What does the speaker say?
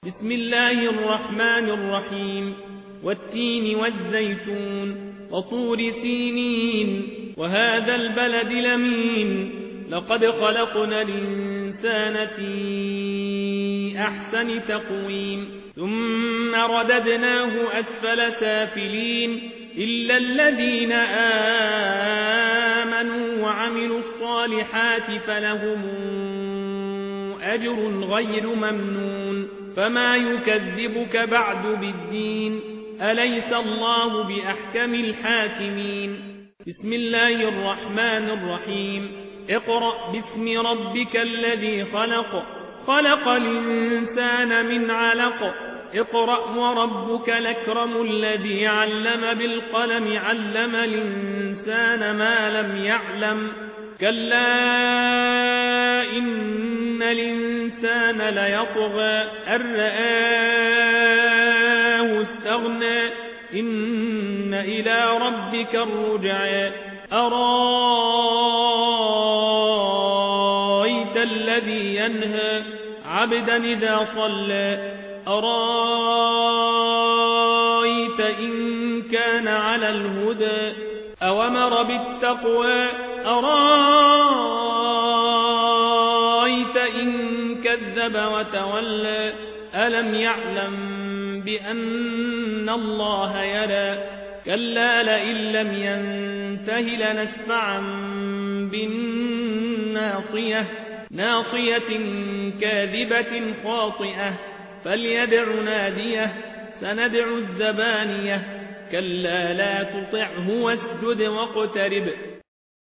بسم الله الرحمن الرحيم والتين والزيتون وطور سينين وهذا البلد الأمين لقد خلقنا الإنسان في أحسن تقويم ثم رددناه أسفل سافلين إلا الذين آمنوا وعملوا الصالحات فلهم أجر غير ممنون فما يكذبك بعد بالدين أليس الله بأحكم الحاكمين بسم الله الرحمن الرحيم اقرأ باسم ربك الذي خلق خلق الإنسان من علق اقرأ وربك الأكرم الذي علم بالقلم علم الإنسان ما لم يعلم كلا إن الإنسان ليطغى أن رآه استغنى إن إلى ربك الرجعى أرايت الذي ينهى عبدا إذا صلى أرايت إن كان على الهدى أوامر بالتقوى أرايت إن كذب وتولى ألم يعلم بأن الله يرى كلا لئن لم ينته لنسفعا بالناصية ناصية كاذبة خاطئة فليدع ناديه سندع الزبانية كلا لا تطعه واسجد واقترب